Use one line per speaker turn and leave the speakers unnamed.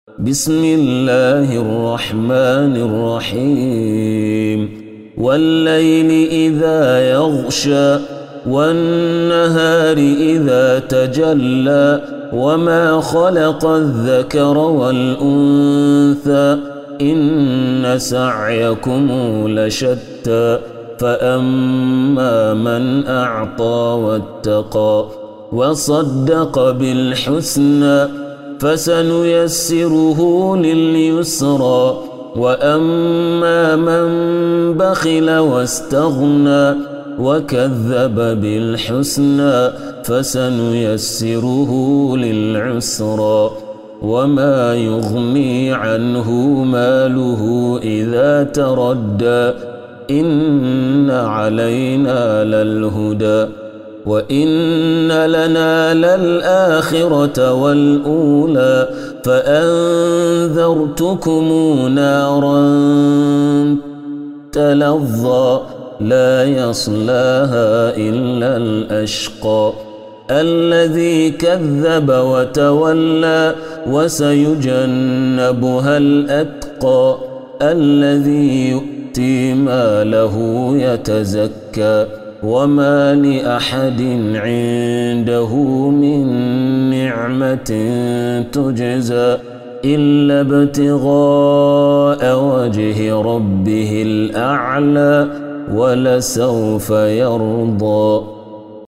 بسم الله الرحمن الرحيم والليل إذا يغشى والنهار إذا تجلى وما خلق الذكر والأنثى إن سعيكم لشتى فأما من أعطى واتقى وصدق بالحسنى فسنيسره لليسرى وأما من بخل واستغنى وكذب بالحسنى فسنيسره للعسرى وما يغني عنه ماله إذا تردى إن علينا للهدى وإن لنا للآخرة والأولى فأنذرتكم نارا تلظى لا يصلاها إلا الأشقى الذي كذب وتولى وسيجنبها الأتقى الذي يؤتي ماله يتزكى وما لأحد عنده من نعمة تجزى إلا ابتغاء وجه ربه الأعلى ولسوف يرضى.